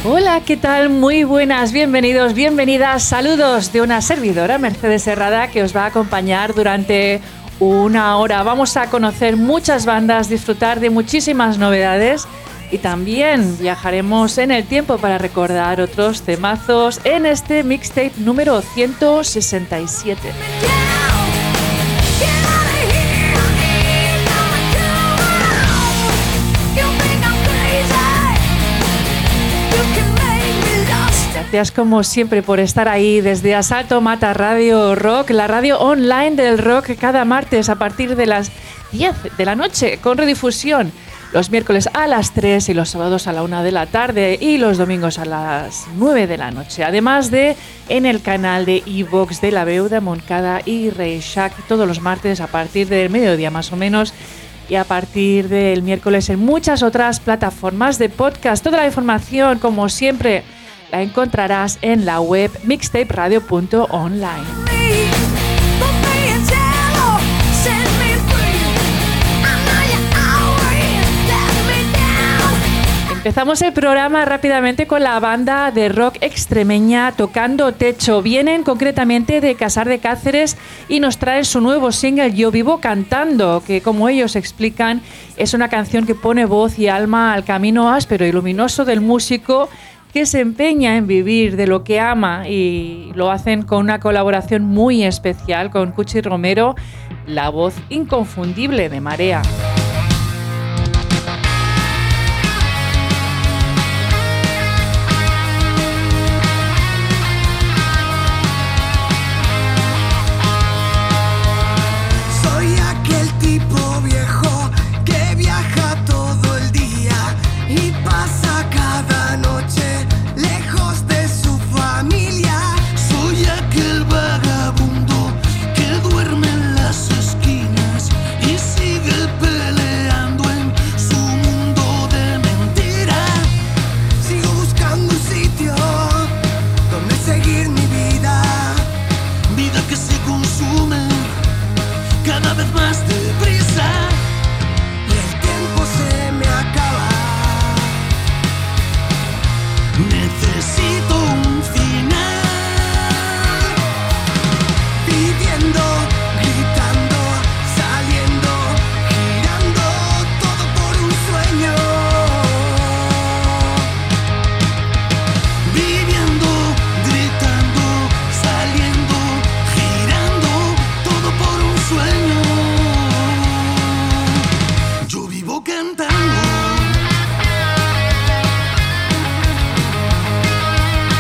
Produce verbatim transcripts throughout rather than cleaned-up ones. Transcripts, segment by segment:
Hola, ¿qué tal? Muy buenas, bienvenidos, bienvenidas, saludos de una servidora, Mercedes Herrada, que os va a acompañar durante una hora. Vamos a conocer muchas bandas, disfrutar de muchísimas novedades y también viajaremos en el tiempo para recordar otros temazos en este mixtape número ciento sesenta y siete. Gracias como siempre por estar ahí desde Asalto Mata Radio Rock, la radio online del rock, cada martes a partir de las diez de la noche con redifusión, los miércoles a las tres y los sábados a la una de la tarde y los domingos a las nueve de la noche. Además de en el canal de iVox de La Veu de Montcada y Reixac todos los martes a partir del mediodía más o menos y a partir del miércoles en muchas otras plataformas de podcast. Toda la información, como siempre, la encontrarás en la web mixtape radio punto online. Empezamos el programa rápidamente con la banda de rock extremeña Tocando Techo. Vienen concretamente de Cassar de Cáceres y nos traen su nuevo single Yo Vivo Cantando, que como ellos explican es una canción que pone voz y alma al camino áspero y luminoso del músico que se empeña en vivir de lo que ama, y lo hacen con una colaboración muy especial con Cuchi Romero, la voz inconfundible de Marea. Cantando.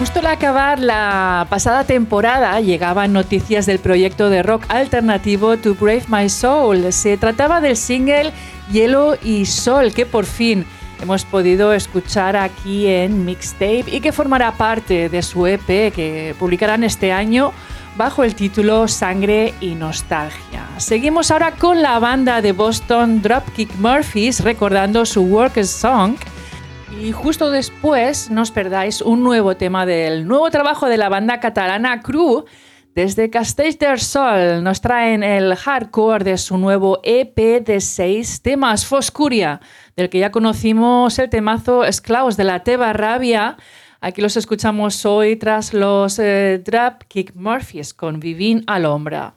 Justo al acabar la pasada temporada llegaban noticias del proyecto de rock alternativo To Brave My Soul. Se trataba del single Hielo y Sol, que por fin hemos podido escuchar aquí en Mixtape y que formará parte de su E P que publicarán este año bajo el título Sangre y Nostalgia. Seguimos ahora con la banda de Boston Dropkick Murphys recordando su Work Song. Y justo después no os perdáis un nuevo tema del nuevo trabajo de la banda catalana Crew. Desde Castell del Sol nos traen el hardcore de su nuevo E P de seis temas, Foscuria, del que ya conocimos el temazo Esclavos de la Teva Rabia. Aquí los escuchamos hoy tras los eh, Dropkick Murphys con Vivint a l'Ombra.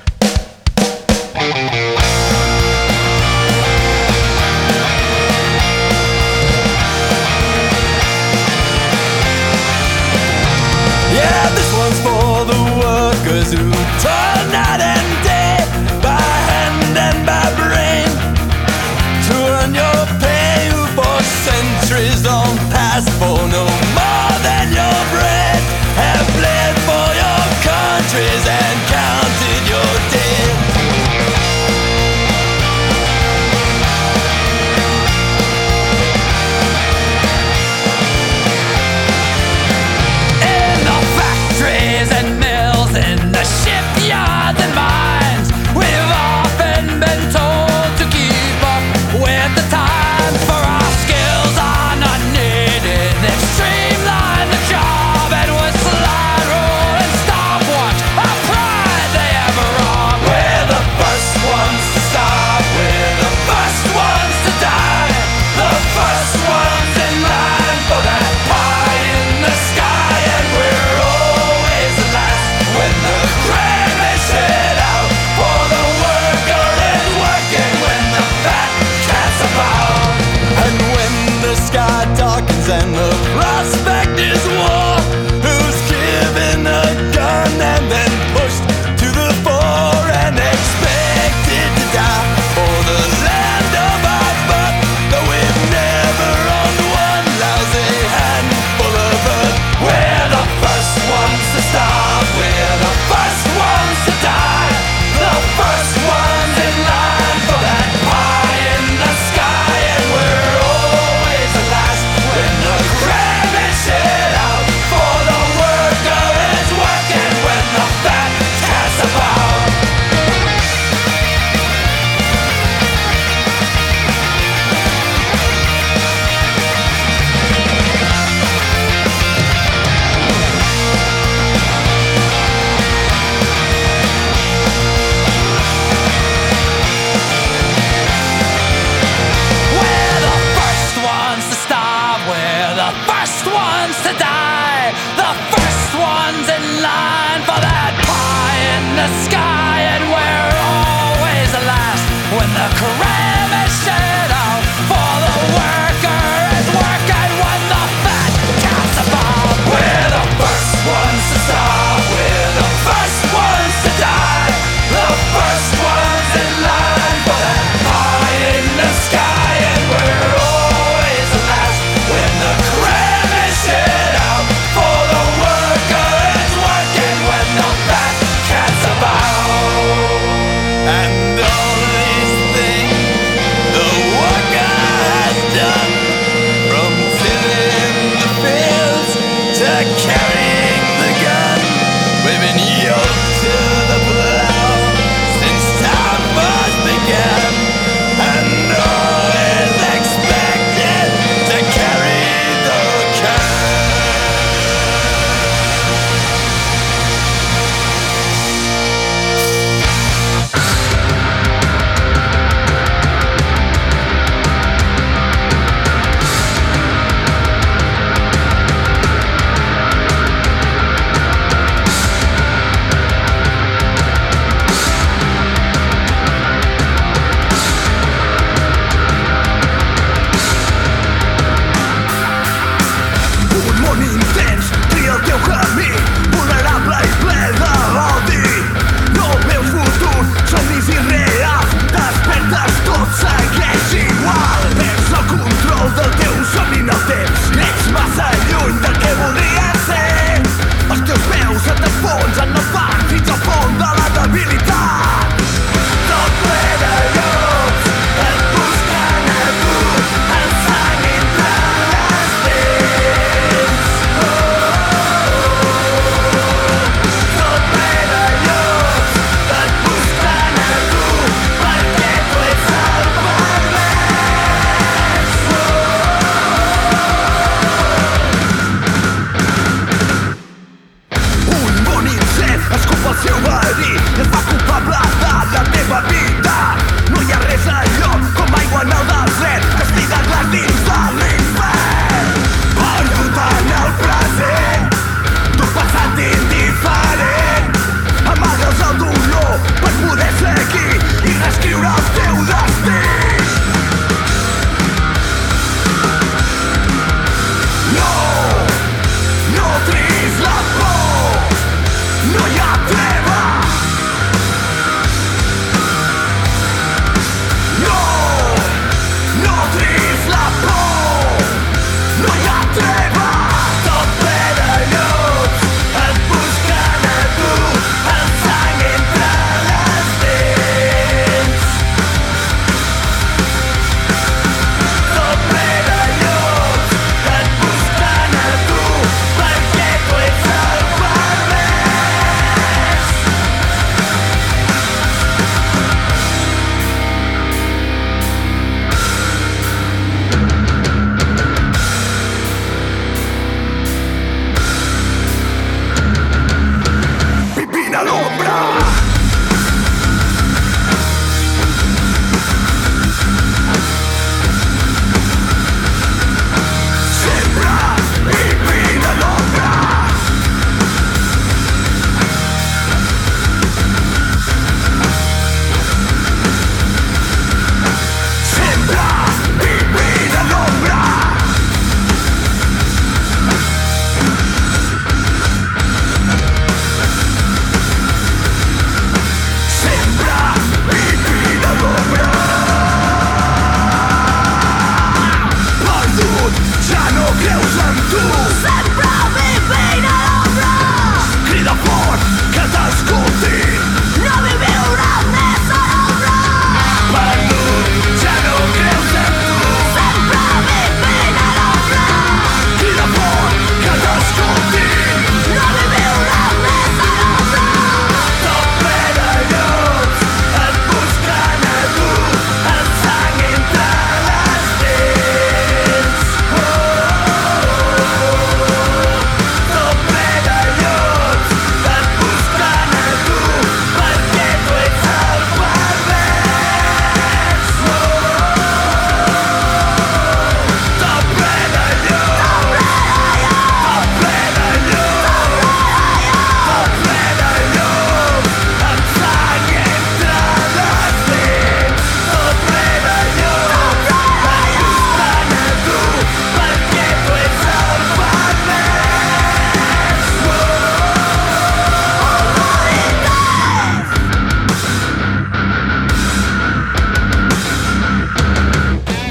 Yeah, this one's for the workers who toil night and day, by hand and by brain, to earn your pay, who for centuries long past for no more than your bread, have bled for your countries and counted your dead. And mills and the shipyards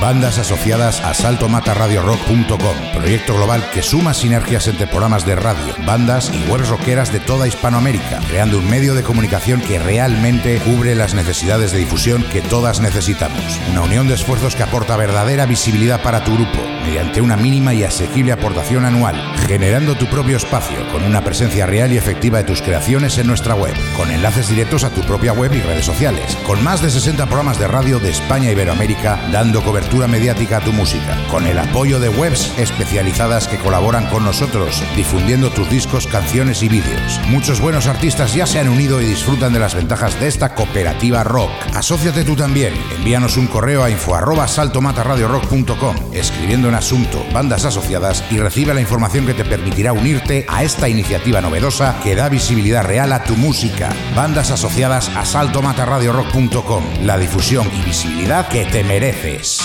Bandas asociadas a salto mata radio rock punto com, proyecto global que suma sinergias entre programas de radio, bandas y webs rockeras de toda Hispanoamérica, creando un medio de comunicación que realmente cubre las necesidades de difusión que todas necesitamos. Una unión de esfuerzos que aporta verdadera visibilidad para tu grupo, mediante una mínima y asequible aportación anual, generando tu propio espacio con una presencia real y efectiva de tus creaciones en nuestra web, con enlaces directos a tu propia web y redes sociales, con más de sesenta programas de radio de España e Iberoamérica dando cobertura mediática a tu música, con el apoyo de webs especializadas que colaboran con nosotros, difundiendo tus discos, canciones y vídeos. Muchos buenos artistas ya se han unido y disfrutan de las ventajas de esta cooperativa rock. Asóciate tú también. Envíanos un correo a info arroba salto mata radio rock punto com, escribiendo en asunto bandas asociadas, y recibe la información que te permitirá unirte a esta iniciativa novedosa que da visibilidad real a tu música. Bandas asociadas a salto mata radio rock punto com, la difusión y visibilidad que te mereces.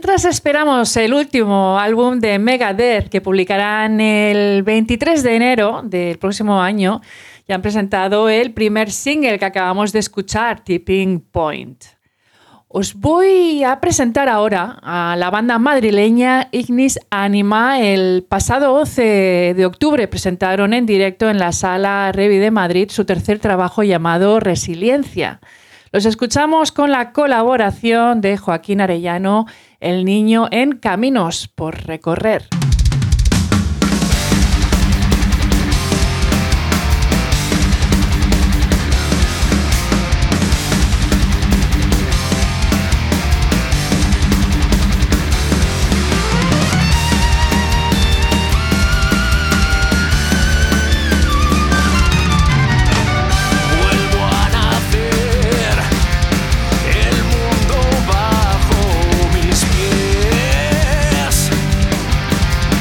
mientras esperamos el último álbum de Megadeth que publicarán el veintitrés de enero del próximo año, ya han presentado el primer single que acabamos de escuchar, Tipping Point. Os voy a presentar ahora a la banda madrileña Ignis Anima. El pasado once de octubre presentaron en directo en la Sala Revi de Madrid su tercer trabajo llamado Resiliencia. Los escuchamos con la colaboración de Joaquín Arellano, El niño en Caminos por recorrer. Bajo mis pies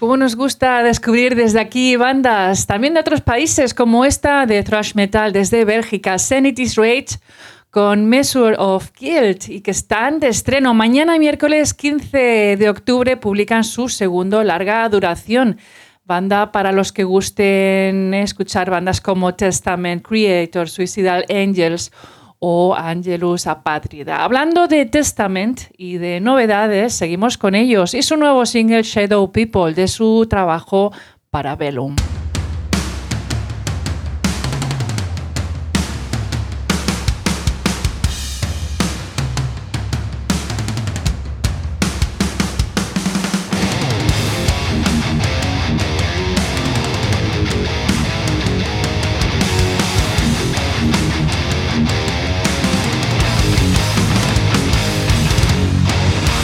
cómo nos gusta descubrir desde aquí bandas también de otros países, como esta de thrash metal desde Bélgica, Sanity's Rage, con Measure of Guilt, y que están de estreno. Mañana, miércoles quince de octubre, publican su segundo larga duración. Banda para los que gusten escuchar bandas como Testament, Creator, Suicidal Angels o Angelus Apátrida. Hablando de Testament y de novedades, seguimos con ellos y su nuevo single Shadow People de su trabajo Parabellum.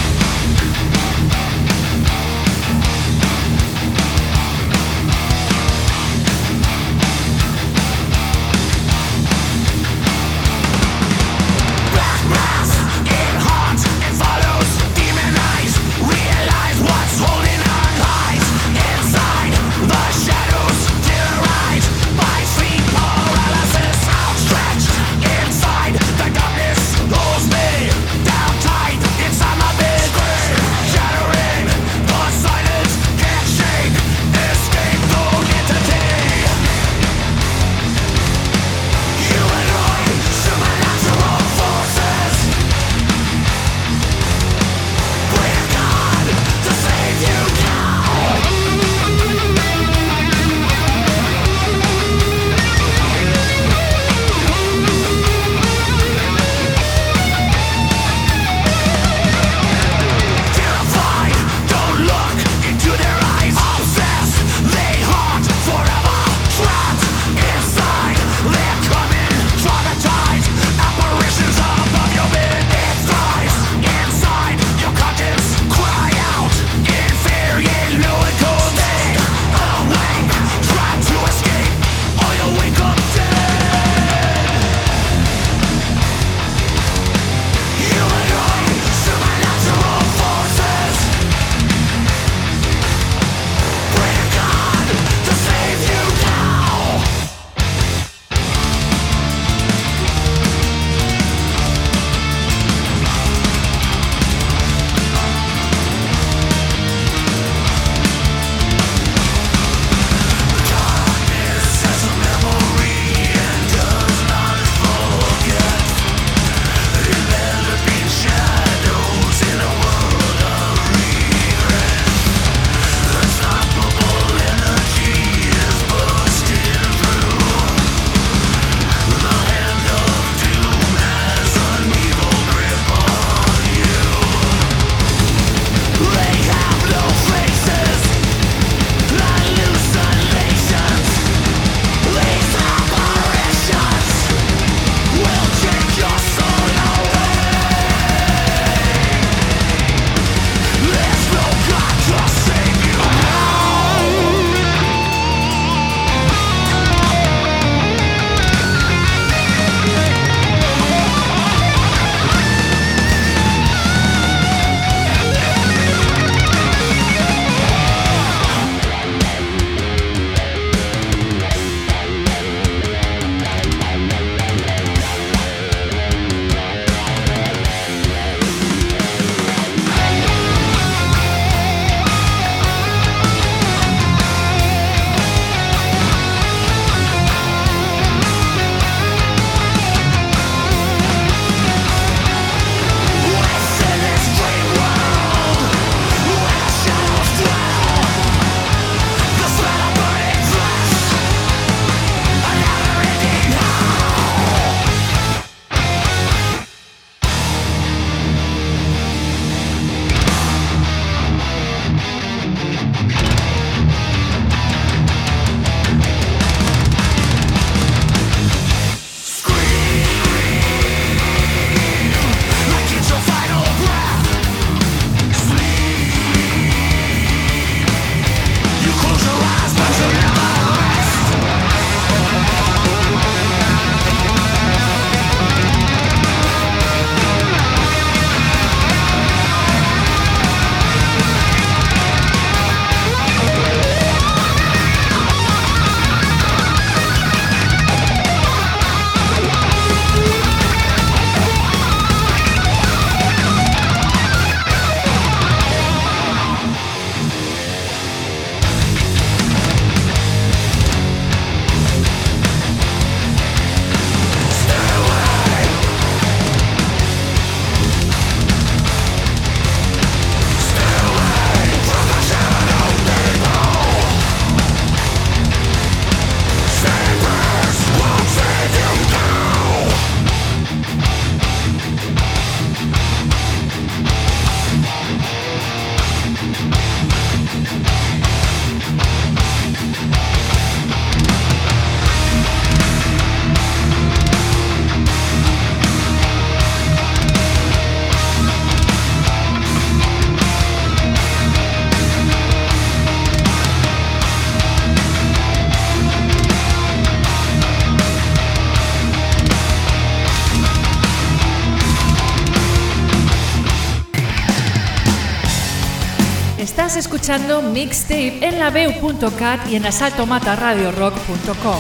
Shadow Estás escuchando Mixtape en la veu punto cat y en asalto mata radio rock punto com.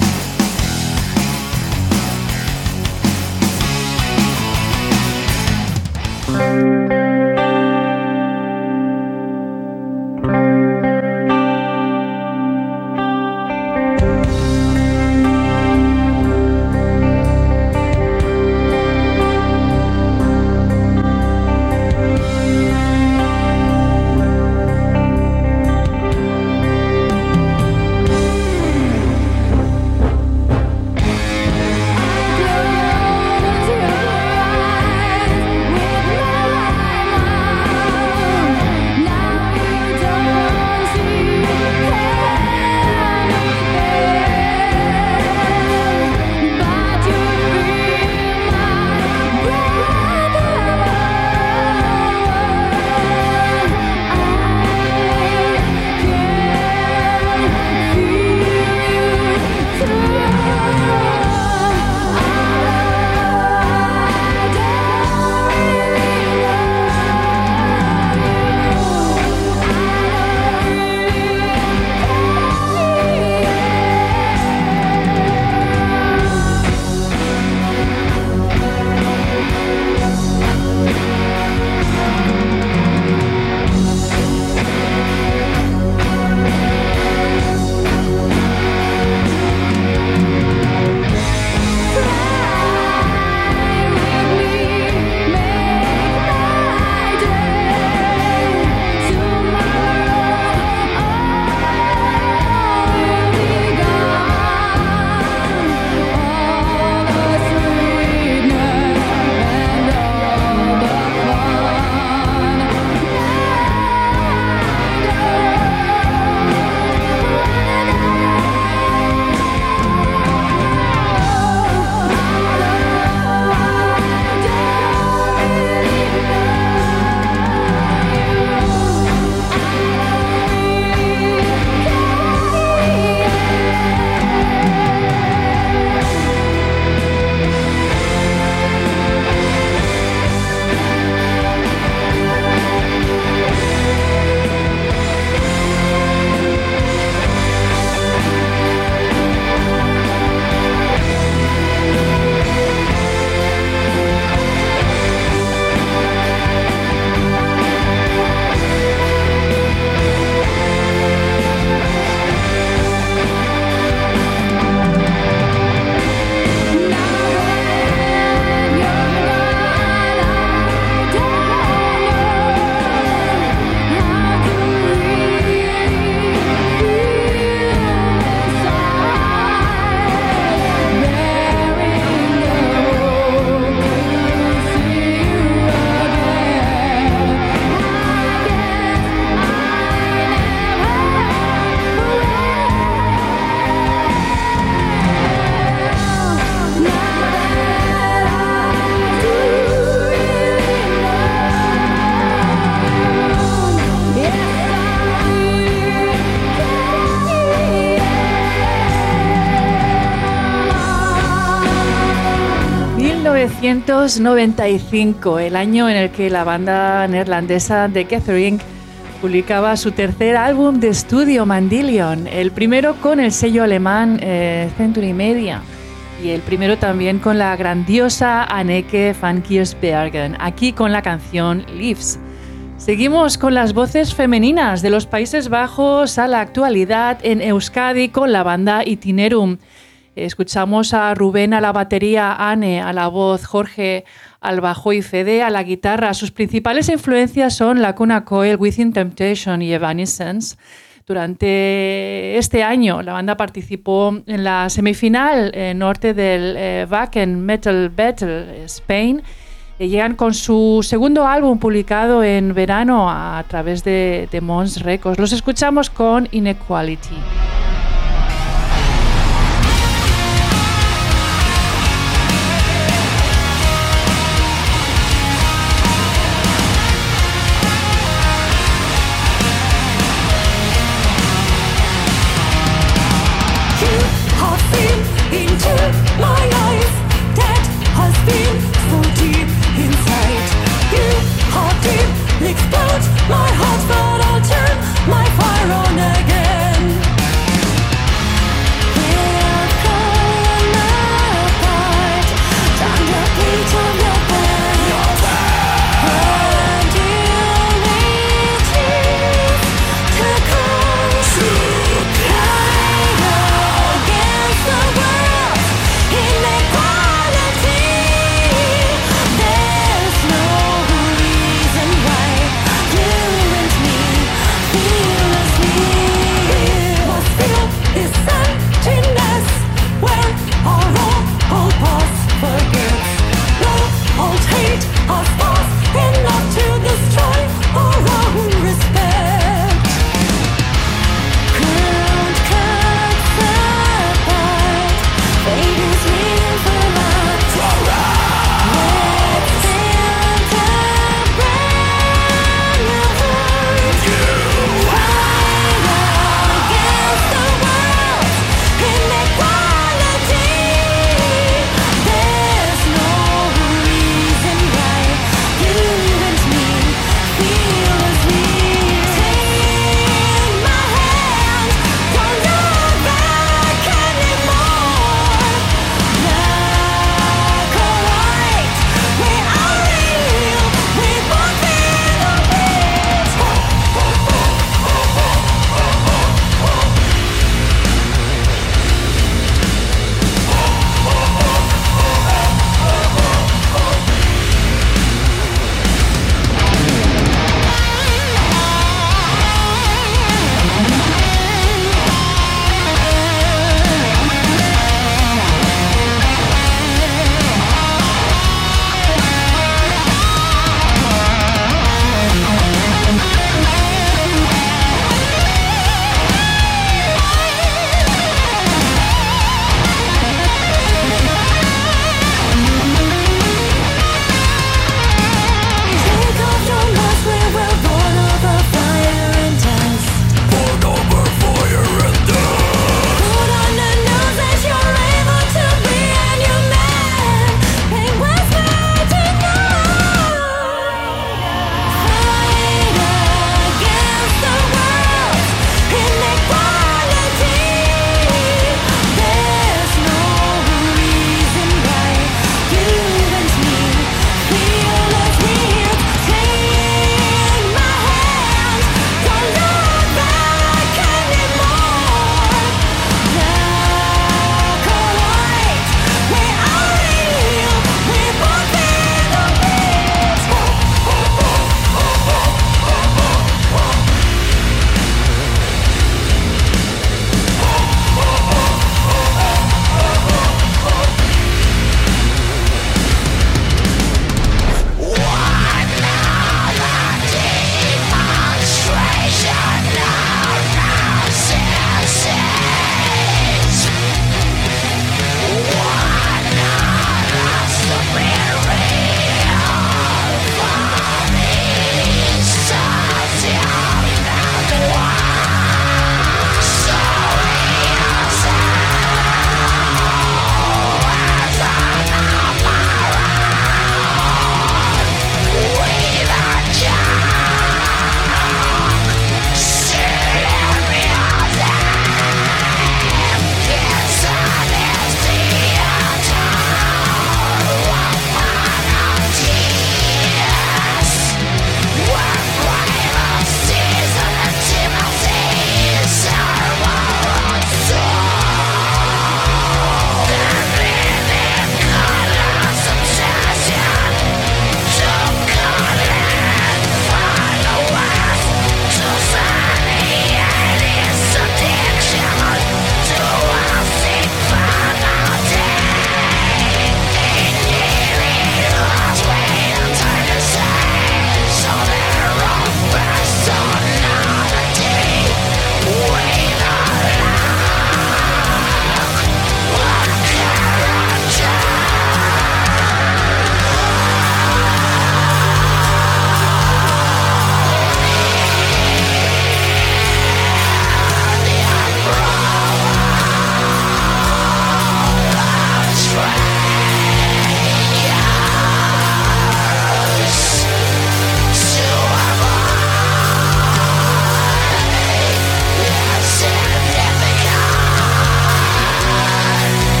mil novecientos noventa y cinco, el año en el que la banda neerlandesa The Gathering publicaba su tercer álbum de estudio, Mandillion, el primero con el sello alemán eh, Century Media y el primero también con la grandiosa Anneke van Giersbergen, aquí con la canción Leaves. Seguimos con las voces femeninas de los Países Bajos a la actualidad en Euskadi con la banda Itinerum. Escuchamos a Rubén a la batería, Anne a la voz, Jorge al bajo y Fede a la guitarra. Sus principales influencias son Lacuna Coil, Within Temptation y Evanescence. Durante este año la banda participó en la semifinal eh, norte del eh, Wacken Metal Battle Spain. Eh, llegan con su segundo álbum publicado en verano a, a través de, de Mons Records. Los escuchamos con Inequality. Explode my heart, but I'll take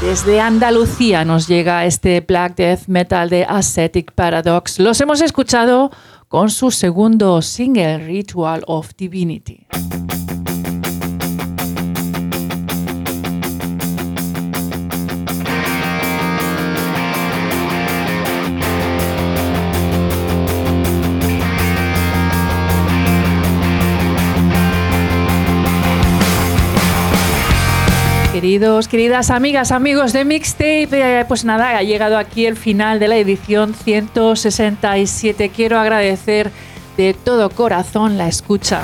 Desde Andalucía nos llega este black death metal de Ascetic Paradox. Los hemos escuchado con su segundo single, Ritual of Divinity. Queridos, queridas amigas, amigos de Mixtape, eh, pues nada, ha llegado aquí el final de la edición ciento sesenta y siete. Quiero agradecer de todo corazón la escucha.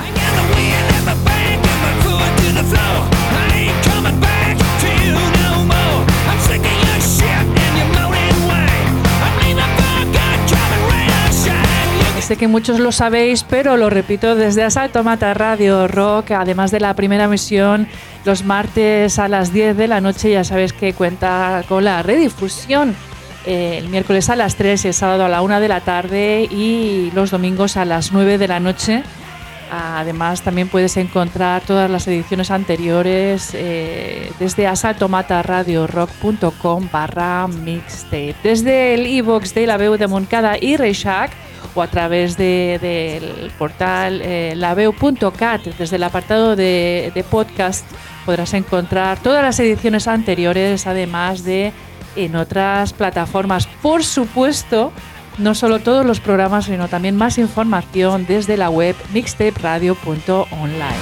Sé que muchos lo sabéis, pero lo repito desde Asalto Mata Radio Rock, además de la primera emisión los martes a las diez de la noche, ya sabéis que cuenta con la redifusión eh, el miércoles a las tres y el sábado a la una de la tarde y los domingos a las nueve de la noche. Además también puedes encontrar todas las ediciones anteriores eh, desde asaltomataradiorock.com barra mixtape, desde el iVoox de La Veu de Montcada y Reixac, o a través de, del portal eh, laveu punto cat. Desde el apartado de, de podcast podrás encontrar todas las ediciones anteriores, además de en otras plataformas. Por supuesto, no solo todos los programas, sino también más información desde la web mixtape radio punto online.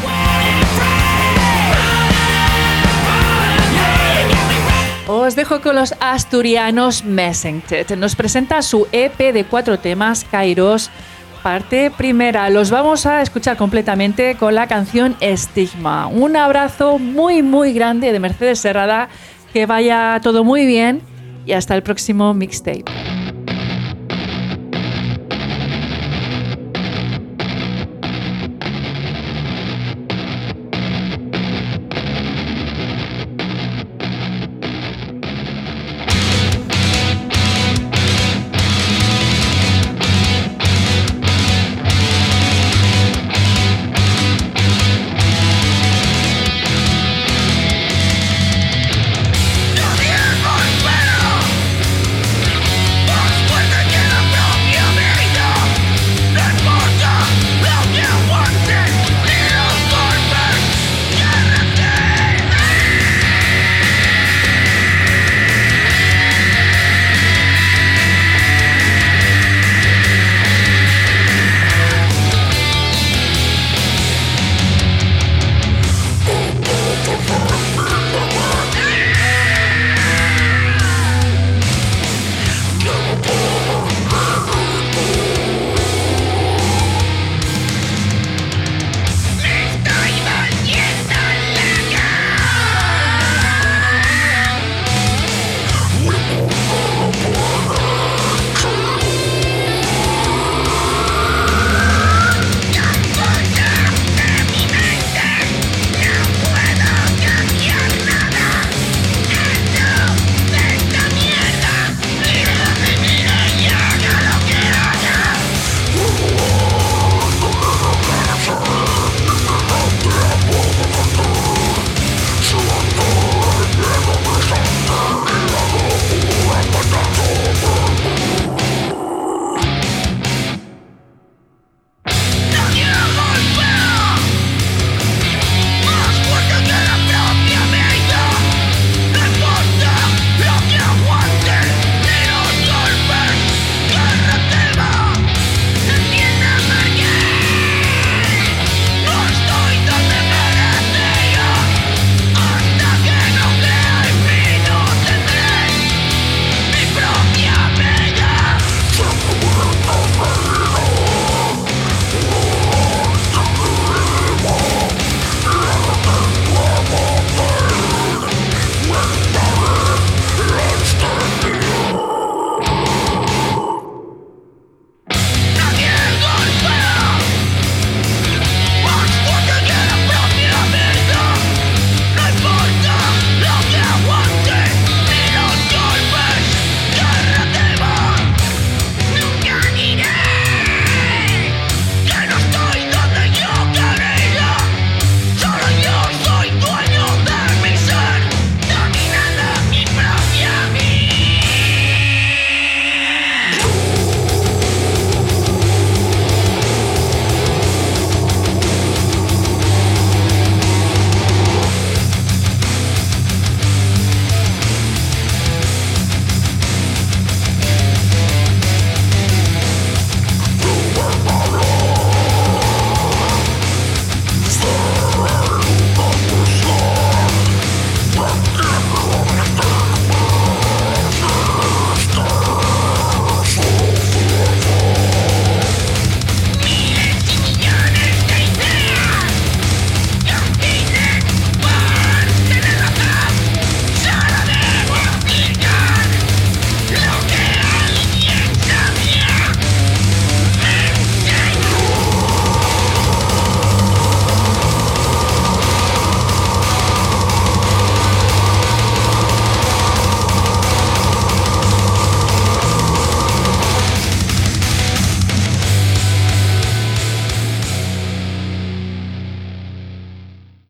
Os dejo con los asturianos Messentet. Nos presenta su E P de cuatro temas, Kairos, parte primera. Los vamos a escuchar completamente con la canción Estigma. Un abrazo muy muy grande de Mercedes Serrada, que vaya todo muy bien y hasta el próximo Mixtape.